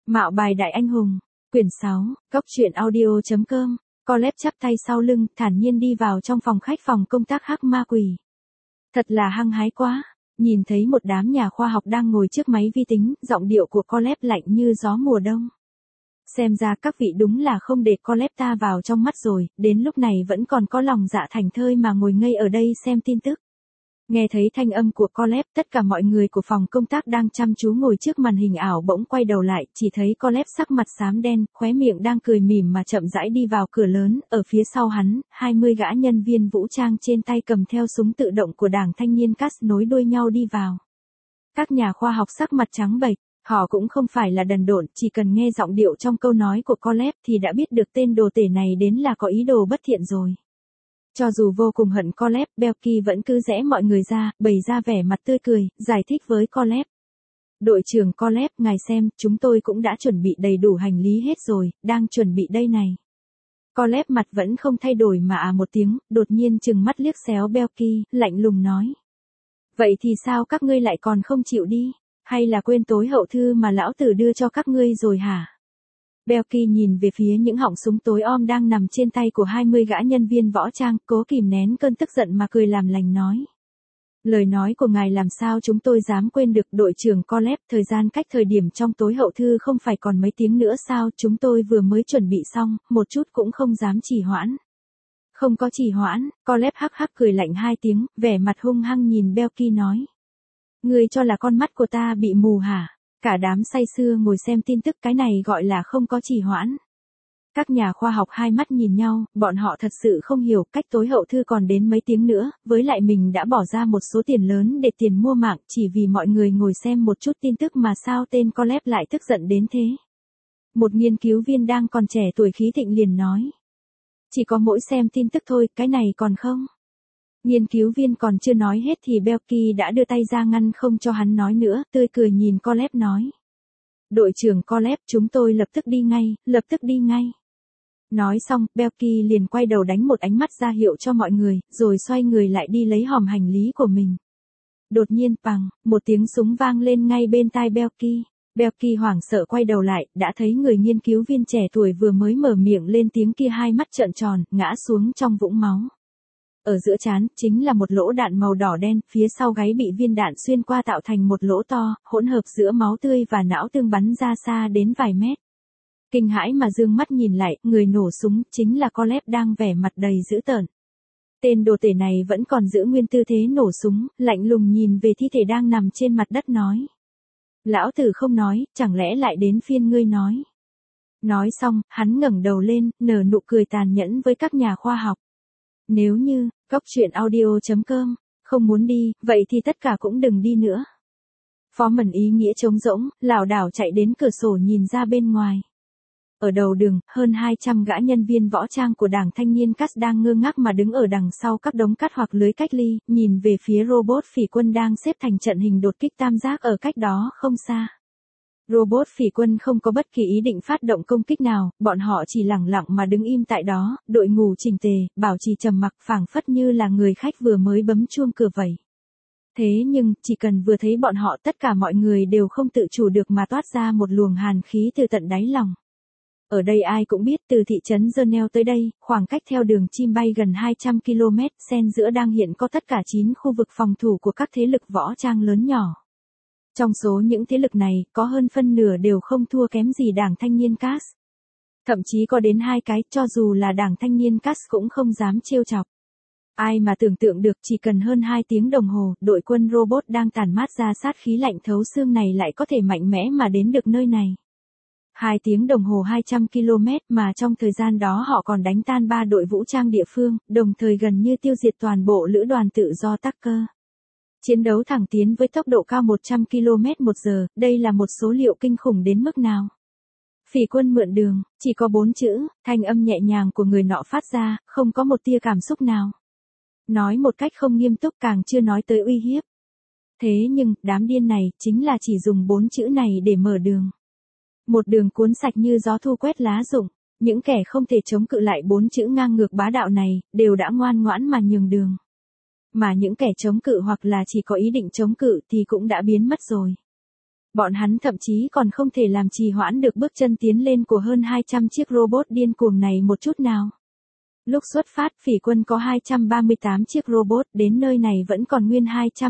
Mạo bài đại anh hùng, quyển 6, Cốc truyện audio.com. Colette chắp tay sau lưng, thản nhiên đi vào trong phòng khách phòng công tác hắc ma quỷ. Thật là hăng hái quá. Nhìn thấy một đám nhà khoa học đang ngồi trước máy vi tính, giọng điệu của Colette lạnh như gió mùa đông. Xem ra các vị đúng là không để Colette ta vào trong mắt rồi, đến lúc này vẫn còn có lòng dạ thành thơi mà ngồi ngây ở đây xem tin tức. Nghe thấy thanh âm của Colette, tất cả mọi người của phòng công tác đang chăm chú ngồi trước màn hình ảo bỗng quay đầu lại, chỉ thấy Colette sắc mặt xám đen, khóe miệng đang cười mỉm mà chậm rãi đi vào cửa lớn, ở phía sau hắn, 20 gã nhân viên vũ trang trên tay cầm theo súng tự động của Đảng Thanh niên CAS nối đuôi nhau đi vào. Các nhà khoa học sắc mặt trắng bệch, họ cũng không phải là đần độn, chỉ cần nghe giọng điệu trong câu nói của Colette thì đã biết được tên đồ tể này đến là có ý đồ bất thiện rồi. Cho dù vô cùng hận Colette, Belky vẫn cứ rẽ mọi người ra, bày ra vẻ mặt tươi cười, giải thích với Colette. Đội trưởng Colette, ngài xem, chúng tôi cũng đã chuẩn bị đầy đủ hành lý hết rồi, đang chuẩn bị đây này. Colette mặt vẫn không thay đổi mà một tiếng, đột nhiên trừng mắt liếc xéo Belky, lạnh lùng nói. Vậy thì sao các ngươi lại còn không chịu đi? Hay là quên tối hậu thư mà lão tử đưa cho các ngươi rồi hả? Belky nhìn về phía những họng súng tối om đang nằm trên tay của 20 gã nhân viên võ trang, cố kìm nén cơn tức giận mà cười làm lành nói. Lời nói của ngài làm sao chúng tôi dám quên được, đội trưởng Colette, thời gian cách thời điểm trong tối hậu thư không phải còn mấy tiếng nữa sao, chúng tôi vừa mới chuẩn bị xong, một chút cũng không dám trì hoãn. Không có trì hoãn, Colette hắc hắc cười lạnh 2 tiếng, vẻ mặt hung hăng nhìn Belky nói. Ngươi cho là con mắt của ta bị mù hả? Cả đám say sưa ngồi xem tin tức, cái này gọi là không có trì hoãn. Các nhà khoa học hai mắt nhìn nhau, bọn họ thật sự không hiểu cách tối hậu thư còn đến mấy tiếng nữa, với lại mình đã bỏ ra một số tiền lớn để tiền mua mạng chỉ vì mọi người ngồi xem một chút tin tức mà sao tên Colette lại tức giận đến thế. Một nghiên cứu viên đang còn trẻ tuổi khí thịnh liền nói. Chỉ có mỗi xem tin tức thôi, cái này còn không. Nghiên cứu viên còn chưa nói hết thì Belky đã đưa tay ra ngăn không cho hắn nói nữa, tươi cười nhìn Colette nói. Đội trưởng Colette, chúng tôi lập tức đi ngay, lập tức đi ngay. Nói xong, Belky liền quay đầu đánh một ánh mắt ra hiệu cho mọi người, rồi xoay người lại đi lấy hòm hành lý của mình. Đột nhiên, pằng, một tiếng súng vang lên ngay bên tai Belky. Belky hoảng sợ quay đầu lại, đã thấy người nghiên cứu viên trẻ tuổi vừa mới mở miệng lên tiếng kia hai mắt trợn tròn, ngã xuống trong vũng máu. Ở giữa trán, chính là một lỗ đạn màu đỏ đen, phía sau gáy bị viên đạn xuyên qua tạo thành một lỗ to, hỗn hợp giữa máu tươi và não tương bắn ra xa đến vài mét. Kinh hãi mà dương mắt nhìn lại, người nổ súng, chính là Colette đang vẻ mặt đầy dữ tợn. Tên đồ tể này vẫn còn giữ nguyên tư thế nổ súng, lạnh lùng nhìn về thi thể đang nằm trên mặt đất nói. Lão tử không nói, chẳng lẽ lại đến phiên ngươi nói. Nói xong, hắn ngẩng đầu lên, nở nụ cười tàn nhẫn với các nhà khoa học. Nếu như, Cốc truyện audio.com, không muốn đi, vậy thì tất cả cũng đừng đi nữa. Phó Mẩn ý nghĩa trống rỗng, lảo đảo chạy đến cửa sổ nhìn ra bên ngoài. Ở đầu đường, hơn 200 gã nhân viên võ trang của Đảng Thanh niên CAS đang ngơ ngác mà đứng ở đằng sau các đống cát hoặc lưới cách ly, nhìn về phía robot phỉ quân đang xếp thành trận hình đột kích tam giác ở cách đó không xa. Robot phỉ quân không có bất kỳ ý định phát động công kích nào, bọn họ chỉ lẳng lặng mà đứng im tại đó, đội ngũ chỉnh tề, bảo trì trầm mặc phảng phất như là người khách vừa mới bấm chuông cửa vậy. Thế nhưng, chỉ cần vừa thấy bọn họ tất cả mọi người đều không tự chủ được mà toát ra một luồng hàn khí từ tận đáy lòng. Ở đây ai cũng biết từ thị trấn Genel tới đây, khoảng cách theo đường chim bay gần 200 km, xen giữa đang hiện có tất cả 9 khu vực phòng thủ của các thế lực võ trang lớn nhỏ. Trong số những thế lực này, có hơn phân nửa đều không thua kém gì Đảng Thanh niên CAS. Thậm chí có đến 2 cái, cho dù là Đảng Thanh niên CAS cũng không dám trêu chọc. Ai mà tưởng tượng được chỉ cần hơn 2 tiếng đồng hồ, đội quân robot đang tản mát ra sát khí lạnh thấu xương này lại có thể mạnh mẽ mà đến được nơi này. 2 tiếng đồng hồ 200 km mà trong thời gian đó họ còn đánh tan 3 đội vũ trang địa phương, đồng thời gần như tiêu diệt toàn bộ lữ đoàn tự do Tucker. Chiến đấu thẳng tiến với tốc độ cao 100 km/h, đây là một số liệu kinh khủng đến mức nào. Phỉ quân mượn đường, chỉ có 4 chữ, thanh âm nhẹ nhàng của người nọ phát ra, không có một tia cảm xúc nào. Nói một cách không nghiêm túc càng chưa nói tới uy hiếp. Thế nhưng, đám điên này, chính là chỉ dùng 4 chữ này để mở đường. Một đường cuốn sạch như gió thu quét lá rụng, những kẻ không thể chống cự lại 4 chữ ngang ngược bá đạo này, đều đã ngoan ngoãn mà nhường đường. Mà những kẻ chống cự hoặc là chỉ có ý định chống cự thì cũng đã biến mất rồi. Bọn hắn thậm chí còn không thể làm trì hoãn được bước chân tiến lên của hơn 200 chiếc robot điên cuồng này một chút nào. Lúc xuất phát phỉ quân có 238 chiếc robot, đến nơi này vẫn còn nguyên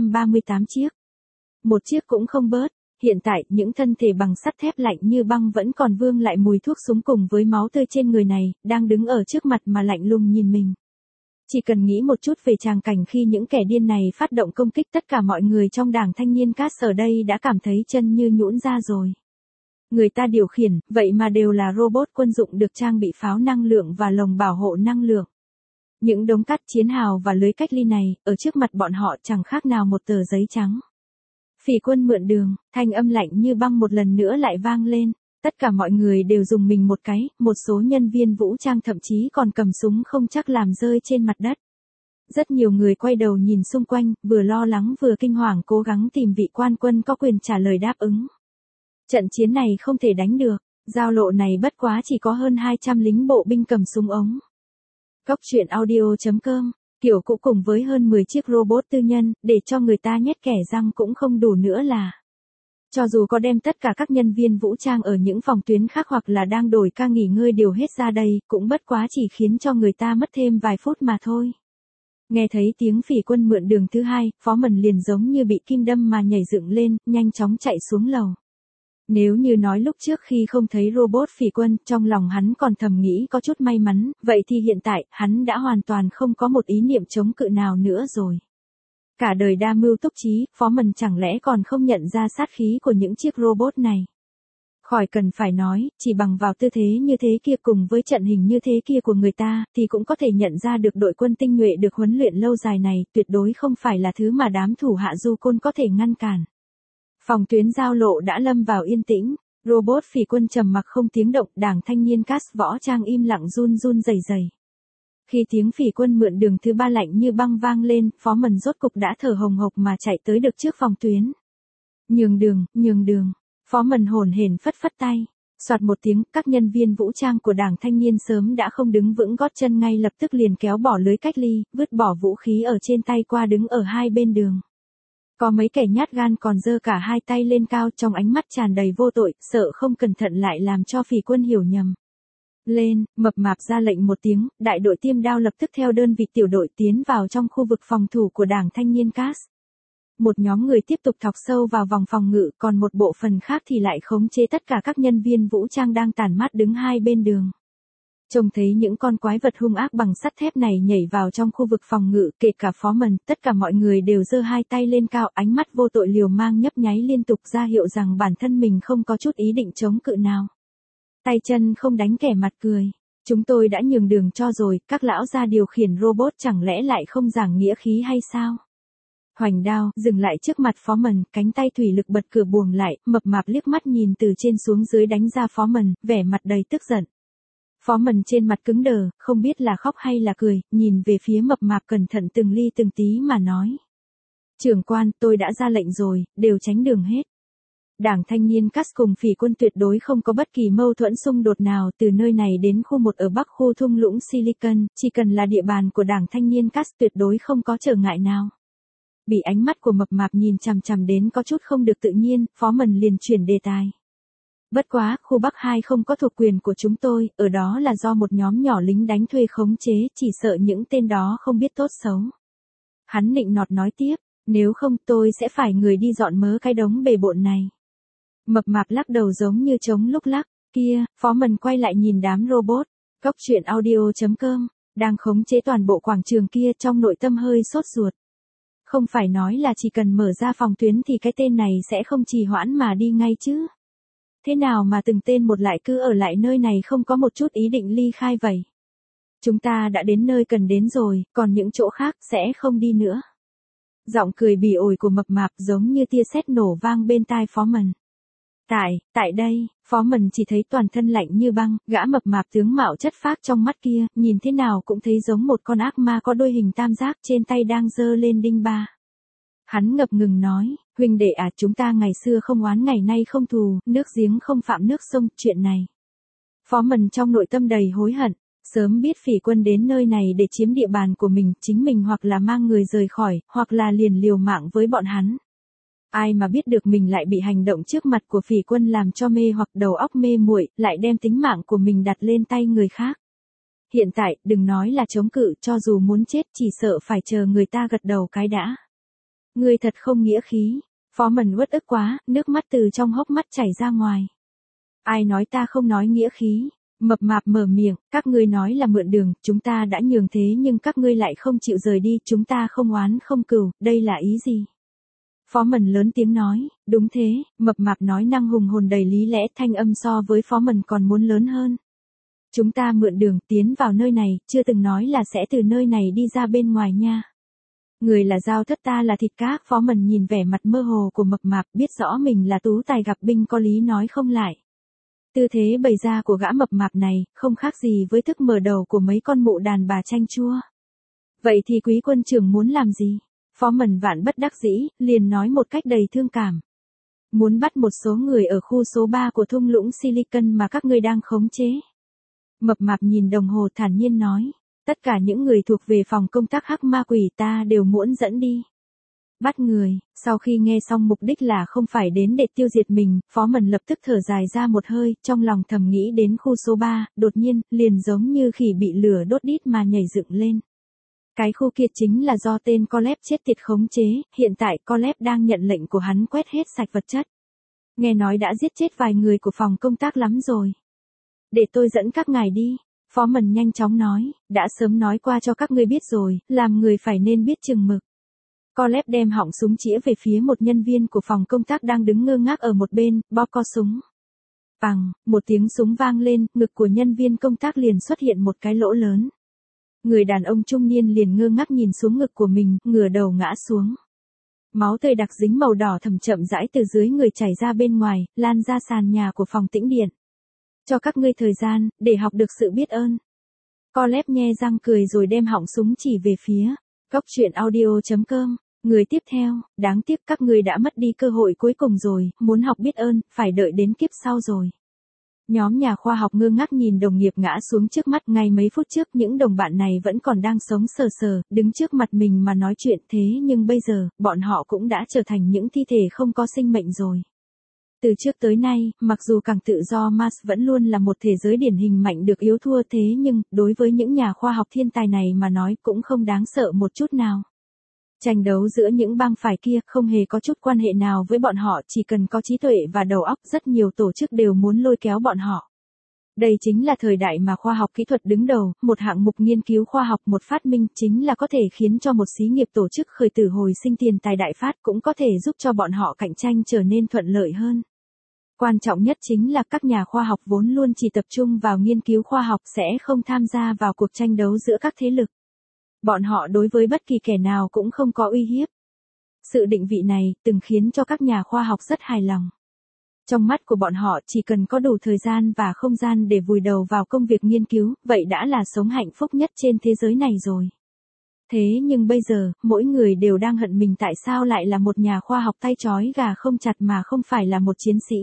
238 chiếc. Một chiếc cũng không bớt. Hiện tại, những thân thể bằng sắt thép lạnh như băng vẫn còn vương lại mùi thuốc súng cùng với máu tươi trên người này, đang đứng ở trước mặt mà lạnh lùng nhìn mình. Chỉ cần nghĩ một chút về tràng cảnh khi những kẻ điên này phát động công kích, tất cả mọi người trong đảng thanh niên CAS ở đây đã cảm thấy chân như nhũn ra rồi. Người ta điều khiển, vậy mà đều là robot quân dụng được trang bị pháo năng lượng và lồng bảo hộ năng lượng. Những đống cát chiến hào và lưới cách ly này, ở trước mặt bọn họ chẳng khác nào một tờ giấy trắng. Phỉ quân mượn đường, thanh âm lạnh như băng một lần nữa lại vang lên. Tất cả mọi người đều dùng mình một cái, một số nhân viên vũ trang thậm chí còn cầm súng không chắc làm rơi trên mặt đất. Rất nhiều người quay đầu nhìn xung quanh, vừa lo lắng vừa kinh hoàng cố gắng tìm vị quan quân có quyền trả lời đáp ứng. Trận chiến này không thể đánh được, giao lộ này bất quá chỉ có hơn 200 lính bộ binh cầm súng ống. Cóc truyện audio.com, kiểu cũ cùng với hơn 10 chiếc robot tư nhân, để cho người ta nhét kẻ răng cũng không đủ nữa là. Cho dù có đem tất cả các nhân viên vũ trang ở những phòng tuyến khác hoặc là đang đổi ca nghỉ ngơi điều hết ra đây, cũng bất quá chỉ khiến cho người ta mất thêm vài phút mà thôi. Nghe thấy tiếng phỉ quân mượn đường thứ hai, Phó Mần liền giống như bị kim đâm mà nhảy dựng lên, nhanh chóng chạy xuống lầu. Nếu như nói lúc trước khi không thấy robot phỉ quân, trong lòng hắn còn thầm nghĩ có chút may mắn, vậy thì hiện tại, hắn đã hoàn toàn không có một ý niệm chống cự nào nữa rồi. Cả đời đa mưu túc trí, Phó Mần chẳng lẽ còn không nhận ra sát khí của những chiếc robot này. Khỏi cần phải nói, chỉ bằng vào tư thế như thế kia cùng với trận hình như thế kia của người ta, thì cũng có thể nhận ra được đội quân tinh nhuệ được huấn luyện lâu dài này, tuyệt đối không phải là thứ mà đám thủ hạ du côn có thể ngăn cản. Phòng tuyến giao lộ đã lâm vào yên tĩnh, robot phỉ quân trầm mặc không tiếng động, đảng thanh niên CAS võ trang im lặng run run rẩy rẩy. Khi tiếng phỉ quân mượn đường thứ ba lạnh như băng vang lên, Phó Mần rốt cục đã thở hồng hộc mà chạy tới được trước phòng tuyến. Nhường đường, Phó Mần hồn hển phất phất tay. Soạt một tiếng, các nhân viên vũ trang của đảng thanh niên sớm đã không đứng vững gót chân, ngay lập tức liền kéo bỏ lưới cách ly, vứt bỏ vũ khí ở trên tay qua đứng ở hai bên đường. Có mấy kẻ nhát gan còn giơ cả hai tay lên cao, trong ánh mắt tràn đầy vô tội, sợ không cẩn thận lại làm cho phỉ quân hiểu nhầm. Lên, mập mạp ra lệnh một tiếng, đại đội tiêm đao lập tức theo đơn vị tiểu đội tiến vào trong khu vực phòng thủ của đảng thanh niên CAS. Một nhóm người tiếp tục thọc sâu vào vòng phòng ngự, còn một bộ phận khác thì lại khống chế tất cả các nhân viên vũ trang đang tản mát đứng hai bên đường. Trông thấy những con quái vật hung ác bằng sắt thép này nhảy vào trong khu vực phòng ngự, kể cả Phó Mần, tất cả mọi người đều giơ hai tay lên cao, ánh mắt vô tội liều mang nhấp nháy liên tục ra hiệu rằng bản thân mình không có chút ý định chống cự nào. Tay chân không đánh kẻ mặt cười. Chúng tôi đã nhường đường cho rồi, các lão gia điều khiển robot chẳng lẽ lại không giảng nghĩa khí hay sao? Hoành đao, dừng lại trước mặt Phó Mần, cánh tay thủy lực bật cửa buồng lại, mập mạp liếc mắt nhìn từ trên xuống dưới đánh ra Phó Mần, vẻ mặt đầy tức giận. Phó Mần trên mặt cứng đờ, không biết là khóc hay là cười, nhìn về phía mập mạp cẩn thận từng ly từng tí mà nói. Trưởng quan, tôi đã ra lệnh rồi, đều tránh đường hết. Đảng thanh niên CAS cùng phỉ quân tuyệt đối không có bất kỳ mâu thuẫn xung đột nào, từ nơi này đến khu 1 ở bắc khu thung lũng Silicon, chỉ cần là địa bàn của đảng thanh niên CAS tuyệt đối không có trở ngại nào. Bị ánh mắt của mập mạp nhìn chằm chằm đến có chút không được tự nhiên, Phó Mần liền chuyển đề tài. Bất quá, khu Bắc 2 không có thuộc quyền của chúng tôi, ở đó là do một nhóm nhỏ lính đánh thuê khống chế, chỉ sợ những tên đó không biết tốt xấu. Hắn nịnh nọt nói tiếp, nếu không tôi sẽ phải người đi dọn mớ cái đống bề bộn này. Mập mạp lắc đầu giống như trống lúc lắc, kia, Phó Mần quay lại nhìn đám robot, cóc truyện audio.com, đang khống chế toàn bộ quảng trường kia, trong nội tâm hơi sốt ruột. Không phải nói là chỉ cần mở ra phòng tuyến thì cái tên này sẽ không trì hoãn mà đi ngay chứ. Thế nào mà từng tên một lại cứ ở lại nơi này không có một chút ý định ly khai vậy? Chúng ta đã đến nơi cần đến rồi, còn những chỗ khác sẽ không đi nữa. Giọng cười bỉ ổi của mập mạp giống như tia sét nổ vang bên tai Phó Mần. Tại đây, Phó Mần chỉ thấy toàn thân lạnh như băng, gã mập mạp tướng mạo chất phác trong mắt kia, nhìn thế nào cũng thấy giống một con ác ma có đôi hình tam giác, trên tay đang giơ lên đinh ba. Hắn ngập ngừng nói, huynh đệ à, chúng ta ngày xưa không oán ngày nay không thù, nước giếng không phạm nước sông, chuyện này. Phó Mần trong nội tâm đầy hối hận, sớm biết phỉ quân đến nơi này để chiếm địa bàn của mình, chính mình hoặc là mang người rời khỏi, hoặc là liền liều mạng với bọn hắn. Ai mà biết được mình lại bị hành động trước mặt của Phỉ Quân làm cho mê hoặc đầu óc mê muội, lại đem tính mạng của mình đặt lên tay người khác. Hiện tại, đừng nói là chống cự, cho dù muốn chết chỉ sợ phải chờ người ta gật đầu cái đã. Ngươi thật không nghĩa khí. Phó Mần uất ức quá, nước mắt từ trong hốc mắt chảy ra ngoài. Ai nói ta không nói nghĩa khí? Mập mạp mở miệng, các ngươi nói là mượn đường, chúng ta đã nhường thế nhưng các ngươi lại không chịu rời đi, chúng ta không oán không cừu, đây là ý gì? Phó Mần lớn tiếng nói, đúng thế, mập mạp nói năng hùng hồn đầy lý lẽ, thanh âm so với Phó Mần còn muốn lớn hơn. Chúng ta mượn đường tiến vào nơi này, chưa từng nói là sẽ từ nơi này đi ra bên ngoài nha. Người là dao thất, ta là thịt cá. Phó Mần nhìn vẻ mặt mơ hồ của mập mạp, biết rõ mình là tú tài gặp binh, có lý nói không lại. Tư thế bày ra của gã mập mạp này, không khác gì với thức mở đầu của mấy con mụ đàn bà chanh chua. Vậy thì quý quân trưởng muốn làm gì? Phó Mần vạn bất đắc dĩ, liền nói một cách đầy thương cảm. Muốn bắt một số người ở khu số 3 của thung lũng Silicon mà các ngươi đang khống chế. Mập mạp nhìn đồng hồ thản nhiên nói. Tất cả những người thuộc về phòng công tác hắc ma quỷ ta đều muốn dẫn đi. Bắt người, sau khi nghe xong mục đích là không phải đến để tiêu diệt mình, Phó Mần lập tức thở dài ra một hơi, trong lòng thầm nghĩ đến khu số 3, đột nhiên, liền giống như khỉ bị lửa đốt đít mà nhảy dựng lên. Cái khu kia chính là do tên Caleb chết tiệt khống chế, hiện tại Caleb đang nhận lệnh của hắn quét hết sạch vật chất. Nghe nói đã giết chết vài người của phòng công tác lắm rồi. Để tôi dẫn các ngài đi. Phó Mần nhanh chóng nói, đã sớm nói qua cho các ngươi biết rồi, làm người phải nên biết chừng mực. Caleb đem họng súng chĩa về phía một nhân viên của phòng công tác đang đứng ngơ ngác ở một bên, bóp co súng. Bằng, một tiếng súng vang lên, ngực của nhân viên công tác liền xuất hiện một cái lỗ lớn. Người đàn ông trung niên liền ngơ ngác nhìn xuống ngực của mình, ngửa đầu ngã xuống. Máu tươi đặc dính màu đỏ thầm chậm rãi từ dưới người chảy ra bên ngoài, lan ra sàn nhà của phòng tĩnh điện. Cho các ngươi thời gian, để học được sự biết ơn. Caleb nhe răng cười rồi đem họng súng chỉ về phía. Goctruyện.audio.com. Người tiếp theo, đáng tiếc các ngươi đã mất đi cơ hội cuối cùng rồi, muốn học biết ơn, phải đợi đến kiếp sau rồi. Nhóm nhà khoa học ngơ ngác nhìn đồng nghiệp ngã xuống trước mắt, ngay mấy phút trước những đồng bạn này vẫn còn đang sống sờ sờ, đứng trước mặt mình mà nói chuyện, thế nhưng bây giờ, bọn họ cũng đã trở thành những thi thể không có sinh mệnh rồi. Từ trước tới nay, mặc dù càng tự do Mars vẫn luôn là một thế giới điển hình mạnh được yếu thua, thế nhưng, đối với những nhà khoa học thiên tài này mà nói cũng không đáng sợ một chút nào. Tranh đấu giữa những bang phái kia không hề có chút quan hệ nào với bọn họ, chỉ cần có trí tuệ và đầu óc, rất nhiều tổ chức đều muốn lôi kéo bọn họ. Đây chính là thời đại mà khoa học kỹ thuật đứng đầu, một hạng mục nghiên cứu khoa học, một phát minh chính là có thể khiến cho một xí nghiệp tổ chức khởi tử hồi sinh tiền tài đại phát, cũng có thể giúp cho bọn họ cạnh tranh trở nên thuận lợi hơn. Quan trọng nhất chính là các nhà khoa học vốn luôn chỉ tập trung vào nghiên cứu khoa học sẽ không tham gia vào cuộc tranh đấu giữa các thế lực. Bọn họ đối với bất kỳ kẻ nào cũng không có uy hiếp. Sự định vị này từng khiến cho các nhà khoa học rất hài lòng. Trong mắt của bọn họ chỉ cần có đủ thời gian và không gian để vùi đầu vào công việc nghiên cứu, vậy đã là sống hạnh phúc nhất trên thế giới này rồi. Thế nhưng bây giờ, mỗi người đều đang hận mình tại sao lại là một nhà khoa học tay trói gà không chặt mà không phải là một chiến sĩ.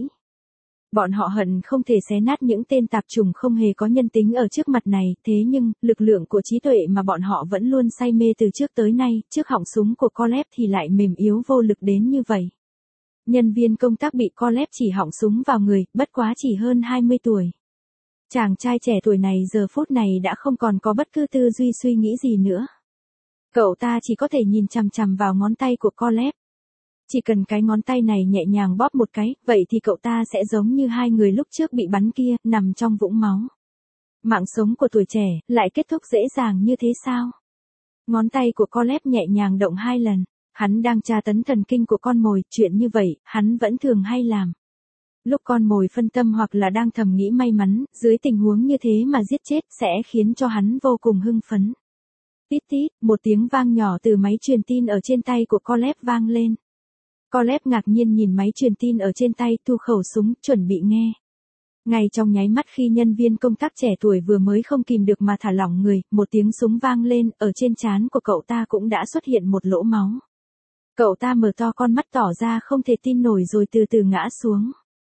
Bọn họ hận không thể xé nát những tên tạp chủng không hề có nhân tính ở trước mặt này, thế nhưng, lực lượng của trí tuệ mà bọn họ vẫn luôn say mê từ trước tới nay, trước họng súng của Caleb thì lại mềm yếu vô lực đến như vậy. Nhân viên công tác bị Caleb chỉ họng súng vào người, bất quá chỉ hơn 20 tuổi. Chàng trai trẻ tuổi này giờ phút này đã không còn có bất cứ tư duy suy nghĩ gì nữa. Cậu ta chỉ có thể nhìn chằm chằm vào ngón tay của Caleb. Chỉ cần cái ngón tay này nhẹ nhàng bóp một cái, vậy thì cậu ta sẽ giống như hai người lúc trước bị bắn kia, nằm trong vũng máu. Mạng sống của tuổi trẻ, lại kết thúc dễ dàng như thế sao? Ngón tay của Caleb nhẹ nhàng động 2 lần. Hắn đang tra tấn thần kinh của con mồi, chuyện như vậy, hắn vẫn thường hay làm. Lúc con mồi phân tâm hoặc là đang thầm nghĩ may mắn, dưới tình huống như thế mà giết chết, sẽ khiến cho hắn vô cùng hưng phấn. Tít tít, một tiếng vang nhỏ từ máy truyền tin ở trên tay của Caleb vang lên. Caleb ngạc nhiên nhìn máy truyền tin ở trên tay, thu khẩu súng, chuẩn bị nghe. Ngay trong nháy mắt khi nhân viên công tác trẻ tuổi vừa mới không kìm được mà thả lỏng người, một tiếng súng vang lên, ở trên trán của cậu ta cũng đã xuất hiện một lỗ máu. Cậu ta mở to con mắt tỏ ra không thể tin nổi rồi từ từ ngã xuống.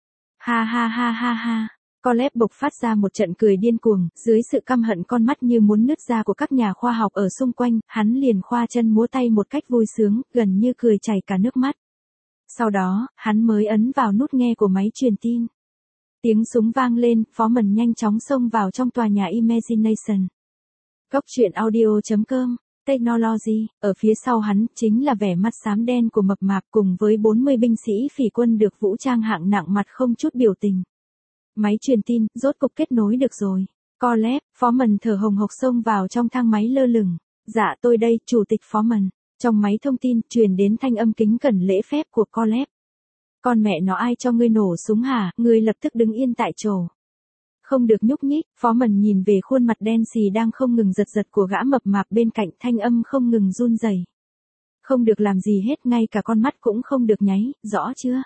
Ha ha ha ha ha. Caleb bộc phát ra một trận cười điên cuồng, dưới sự căm hận con mắt như muốn nứt ra của các nhà khoa học ở xung quanh, hắn liền khoa chân múa tay một cách vui sướng, gần như cười chảy cả nước mắt. Sau đó, hắn mới ấn vào nút nghe của máy truyền tin. Tiếng súng vang lên, Phó Mần nhanh chóng xông vào trong tòa nhà Imagination. Cốc truyện audio.com, Technology, ở phía sau hắn, chính là vẻ mặt xám đen của mập mạp cùng với 40 binh sĩ phỉ quân được vũ trang hạng nặng mặt không chút biểu tình. Máy truyền tin, rốt cục kết nối được rồi. Collab, Phó Mần thở hồng hộc xông vào trong thang máy lơ lửng. Dạ tôi đây, chủ tịch Phó Mần. Trong máy thông tin, truyền đến thanh âm kính cẩn lễ phép của Collab. Con mẹ nó ai cho ngươi nổ súng hả, ngươi lập tức đứng yên tại chỗ. Không được nhúc nhích, Phó Mần nhìn về khuôn mặt đen xì đang không ngừng giật giật của gã mập mạp bên cạnh, thanh âm không ngừng run rẩy. Không được làm gì hết, ngay cả con mắt cũng không được nháy, rõ chưa?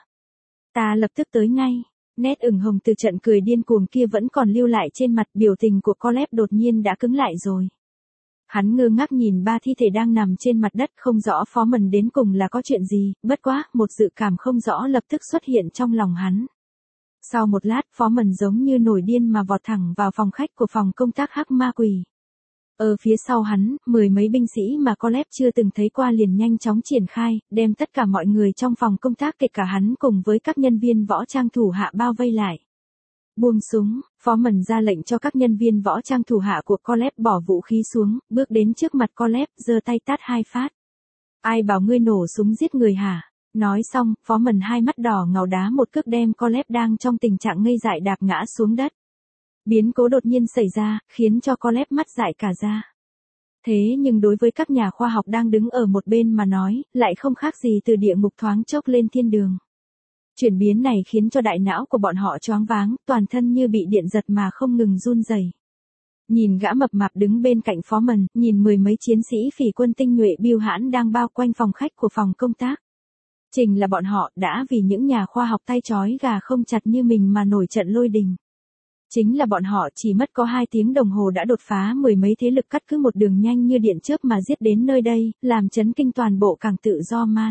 Ta lập tức tới ngay. Nét ửng hồng từ trận cười điên cuồng kia vẫn còn lưu lại trên mặt, biểu tình của Collab đột nhiên đã cứng lại rồi. Hắn ngơ ngác nhìn ba thi thể đang nằm trên mặt đất, không rõ Phó Mần đến cùng là có chuyện gì, bất quá, một dự cảm không rõ lập tức xuất hiện trong lòng hắn. Sau một lát, Phó Mần giống như nổi điên mà vọt thẳng vào phòng khách của phòng công tác hắc ma quỷ. Ở phía sau hắn, 10 mấy binh sĩ mà Collab chưa từng thấy qua liền nhanh chóng triển khai, đem tất cả mọi người trong phòng công tác kể cả hắn cùng với các nhân viên võ trang thủ hạ bao vây lại. Buông súng, Phó Mần ra lệnh cho các nhân viên võ trang thủ hạ của Collab bỏ vũ khí xuống, bước đến trước mặt Collab, giơ tay tát 2 phát. Ai bảo ngươi nổ súng giết người hả? Nói xong, Phó Mần hai mắt đỏ ngầu đá một cước đem Collab đang trong tình trạng ngây dại đạp ngã xuống đất. Biến cố đột nhiên xảy ra, khiến cho Collab mắt dại cả ra. Thế nhưng đối với các nhà khoa học đang đứng ở một bên mà nói, lại không khác gì từ địa ngục thoáng chốc lên thiên đường. Chuyển biến này khiến cho đại não của bọn họ choáng váng, toàn thân như bị điện giật mà không ngừng run rẩy. Nhìn gã mập mạp đứng bên cạnh Phó Mần, nhìn 10 mấy chiến sĩ phỉ quân tinh nhuệ bưu hãn đang bao quanh phòng khách của phòng công tác. Trình là bọn họ đã vì những nhà khoa học tay trói gà không chặt như mình mà nổi trận lôi đình. Chính là bọn họ chỉ mất có 2 tiếng đồng hồ đã đột phá 10 mấy thế lực cắt cứ một đường nhanh như điện chớp mà giết đến nơi đây, làm chấn kinh toàn bộ cảng tự do Mars.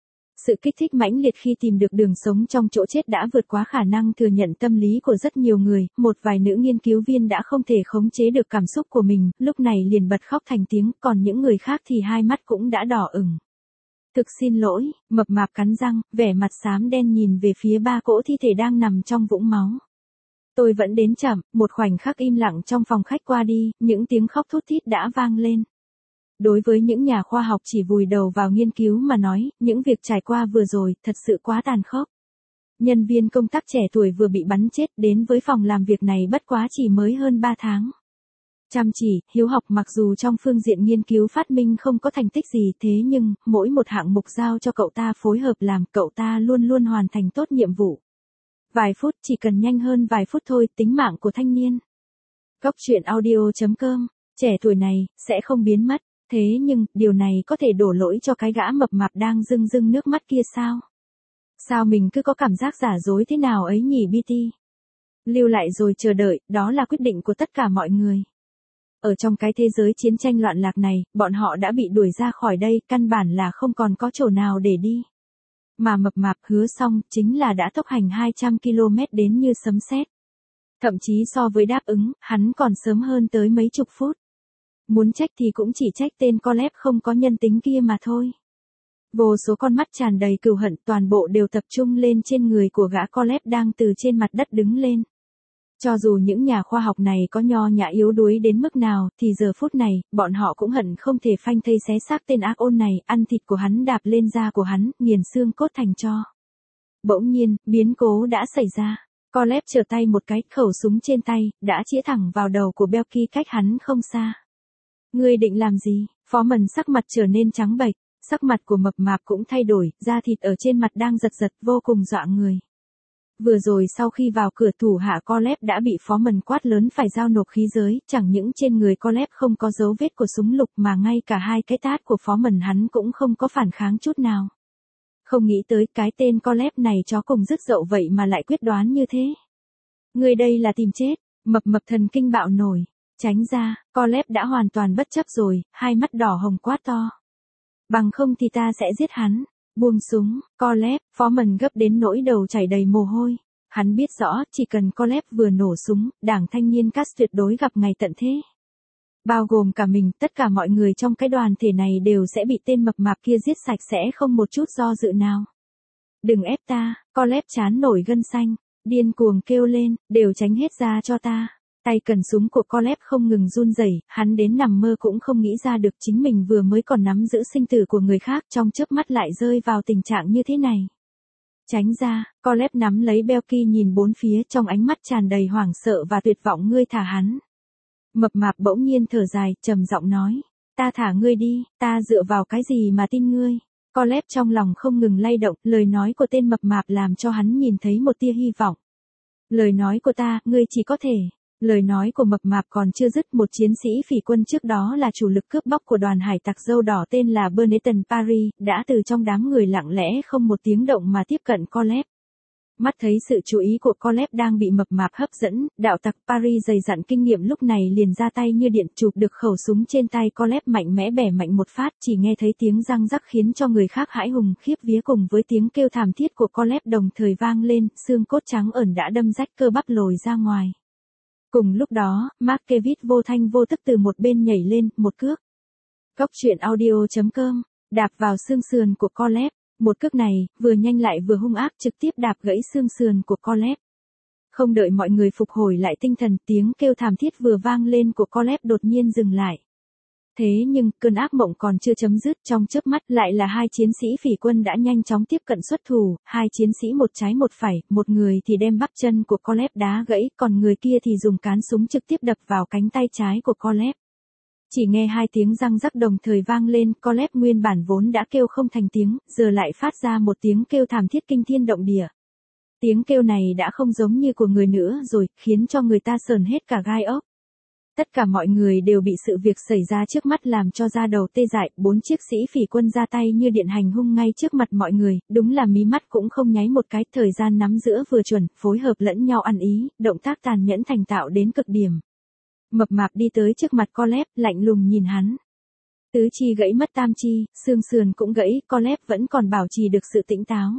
Sự kích thích mãnh liệt khi tìm được đường sống trong chỗ chết đã vượt quá khả năng thừa nhận tâm lý của rất nhiều người, một vài nữ nghiên cứu viên đã không thể khống chế được cảm xúc của mình, lúc này liền bật khóc thành tiếng, còn những người khác thì hai mắt cũng đã đỏ ửng. Thực xin lỗi, mập mạp cắn răng, vẻ mặt xám đen nhìn về phía 3 cỗ thi thể đang nằm trong vũng máu. Tôi vẫn đến chậm, một khoảnh khắc im lặng trong phòng khách qua đi, những tiếng khóc thút thít đã vang lên. Đối với những nhà khoa học chỉ vùi đầu vào nghiên cứu mà nói, những việc trải qua vừa rồi, thật sự quá tàn khốc. Nhân viên công tác trẻ tuổi vừa bị bắn chết đến với phòng làm việc này bất quá chỉ mới hơn 3 tháng. Chăm chỉ, hiếu học mặc dù trong phương diện nghiên cứu phát minh không có thành tích gì thế nhưng, mỗi một hạng mục giao cho cậu ta phối hợp làm, cậu ta luôn luôn hoàn thành tốt nhiệm vụ. Vài phút, chỉ cần nhanh hơn vài phút thôi, tính mạng của thanh niên. Cốc truyện audio.com, trẻ tuổi này, sẽ không biến mất. Thế nhưng, điều này có thể đổ lỗi cho cái gã mập mạp đang rưng rưng nước mắt kia sao? Sao mình cứ có cảm giác giả dối thế nào ấy nhỉ BT? Lưu lại rồi chờ đợi, đó là quyết định của tất cả mọi người. Ở trong cái thế giới chiến tranh loạn lạc này, bọn họ đã bị đuổi ra khỏi đây, căn bản là không còn có chỗ nào để đi. Mà mập mạp hứa xong, chính là đã tốc hành 200 km đến như sấm sét. Thậm chí so với đáp ứng, hắn còn sớm hơn tới mấy chục phút. Muốn trách thì cũng chỉ trách tên Collab không có nhân tính kia mà thôi. Vô số con mắt tràn đầy cừu hận toàn bộ đều tập trung lên trên người của gã Collab đang từ trên mặt đất đứng lên. Cho dù những nhà khoa học này có nho nhã yếu đuối đến mức nào, thì giờ phút này, bọn họ cũng hận không thể phanh thây xé xác tên ác ôn này, ăn thịt của hắn đạp lên da của hắn, nghiền xương cốt thành tro. Bỗng nhiên, biến cố đã xảy ra. Collab trở tay một cái, khẩu súng trên tay, đã chĩa thẳng vào đầu của Belky cách hắn không xa. Ngươi định làm gì? Phó Mần sắc mặt trở nên trắng bệch, sắc mặt của mập mạp cũng thay đổi, da thịt ở trên mặt đang giật giật vô cùng dọa người. Vừa rồi sau khi vào cửa thủ hạ Collab đã bị Phó Mần quát lớn phải giao nộp khí giới, chẳng những trên người Collab không có dấu vết của súng lục mà ngay cả 2 cái tát của Phó Mần hắn cũng không có phản kháng chút nào. Không nghĩ tới cái tên Collab này chó cùng dứt dậu vậy mà lại quyết đoán như thế. Người đây là tìm chết, mập mập thần kinh bạo nổi. Tránh ra, Collab đã hoàn toàn bất chấp rồi, hai mắt đỏ hồng quát to. Bằng không thì ta sẽ giết hắn. Buông súng, Collab, Phó Mần gấp đến nỗi đầu chảy đầy mồ hôi. Hắn biết rõ, chỉ cần Collab vừa nổ súng, đảng thanh niên Cast tuyệt đối gặp ngày tận thế. Bao gồm cả mình, tất cả mọi người trong cái đoàn thể này đều sẽ bị tên mập mạp kia giết sạch sẽ không một chút do dự nào. Đừng ép ta, Colette chán nổi gân xanh, điên cuồng kêu lên, đều tránh hết ra cho ta. Tay cần súng của Colette không ngừng run rẩy, hắn đến nằm mơ cũng không nghĩ ra được chính mình vừa mới còn nắm giữ sinh tử của người khác trong chớp mắt lại rơi vào tình trạng như thế này. Tránh ra, Colette nắm lấy Belky nhìn bốn phía trong ánh mắt tràn đầy hoảng sợ và tuyệt vọng. Ngươi thả hắn. Mập mạp bỗng nhiên thở dài, trầm giọng nói. Ta thả ngươi đi, ta dựa vào cái gì mà tin ngươi. Colette trong lòng không ngừng lay động, lời nói của tên mập mạp làm cho hắn nhìn thấy một tia hy vọng. Lời nói của ta, ngươi chỉ có thể. Lời nói của mập mạp còn chưa dứt, một chiến sĩ phỉ quân trước đó là chủ lực cướp bóc của đoàn hải tặc dâu đỏ tên là Benetton Paris, đã từ trong đám người lặng lẽ không một tiếng động mà tiếp cận Colette. Mắt thấy sự chú ý của Colette đang bị mập mạp hấp dẫn, đạo tặc Paris dày dặn kinh nghiệm lúc này liền ra tay như điện chụp được khẩu súng trên tay Colette mạnh mẽ bẻ mạnh một phát, chỉ nghe thấy tiếng răng rắc khiến cho người khác hãi hùng khiếp vía cùng với tiếng kêu thảm thiết của Colette đồng thời vang lên, xương cốt trắng ẩn đã đâm rách cơ bắp lồi ra ngoài. Cùng lúc đó, Markevich vô thanh vô tức từ một bên nhảy lên, một cước. Góc truyện audio.com, đạp vào xương sườn của Colette. Một cước này, vừa nhanh lại vừa hung ác trực tiếp đạp gãy xương sườn của Colette. Không đợi mọi người phục hồi lại tinh thần, tiếng kêu thảm thiết vừa vang lên của Colette đột nhiên dừng lại. Thế nhưng, cơn ác mộng còn chưa chấm dứt, trong chớp mắt lại là hai chiến sĩ phỉ quân đã nhanh chóng tiếp cận xuất thủ, hai chiến sĩ một trái một phải, một người thì đem bắp chân của Colette đá gãy, còn người kia thì dùng cán súng trực tiếp đập vào cánh tay trái của Colette. Chỉ nghe hai tiếng răng rắc đồng thời vang lên, Colette nguyên bản vốn đã kêu không thành tiếng, giờ lại phát ra một tiếng kêu thảm thiết kinh thiên động địa. Tiếng kêu này đã không giống như của người nữa rồi, khiến cho người ta sởn hết cả gai ốc. Tất cả mọi người đều bị sự việc xảy ra trước mắt làm cho da đầu tê dại, 4 chiếc sĩ phỉ quân ra tay như điện hành hung ngay trước mặt mọi người, đúng là mí mắt cũng không nháy một cái, thời gian nắm giữa vừa chuẩn, phối hợp lẫn nhau ăn ý, động tác tàn nhẫn thành thạo đến cực điểm. Mập mạp đi tới trước mặt Colette, lạnh lùng nhìn hắn. Tứ chi gãy mất tam chi, xương sườn cũng gãy, Colette vẫn còn bảo trì được sự tỉnh táo.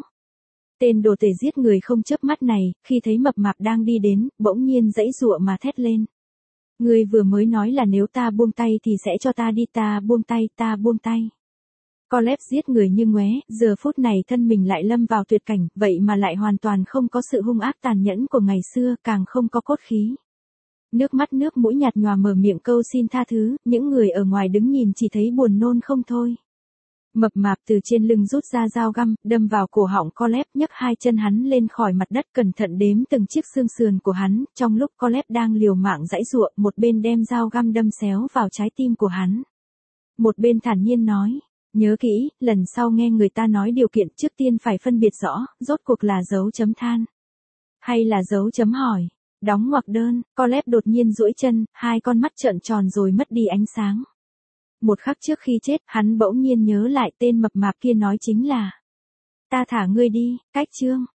Tên đồ tể giết người không chớp mắt này, khi thấy mập mạp đang đi đến, bỗng nhiên giãy giụa mà thét lên. Ngươi vừa mới nói là nếu ta buông tay thì sẽ cho ta đi, ta buông tay. Colette giết người như ngoé, giờ phút này thân mình lại lâm vào tuyệt cảnh, vậy mà lại hoàn toàn không có sự hung ác tàn nhẫn của ngày xưa, càng không có cốt khí. Nước mắt nước mũi nhạt nhòa mở miệng câu xin tha thứ, những người ở ngoài đứng nhìn chỉ thấy buồn nôn không thôi. Mập mạp từ trên lưng rút ra dao găm, đâm vào cổ họng Colette, nhấc hai chân hắn lên khỏi mặt đất, cẩn thận đếm từng chiếc xương sườn của hắn, trong lúc Colette đang liều mạng giãy giụa, một bên đem dao găm đâm xéo vào trái tim của hắn. Một bên thản nhiên nói, nhớ kỹ, lần sau nghe người ta nói điều kiện trước tiên phải phân biệt rõ, rốt cuộc là dấu chấm than hay là dấu chấm hỏi. Đóng ngoặc đơn, Colette đột nhiên duỗi chân, hai con mắt trợn tròn rồi mất đi ánh sáng. Một khắc trước khi chết, hắn bỗng nhiên nhớ lại tên mập mạp kia nói chính là. Ta thả ngươi đi, cách chương.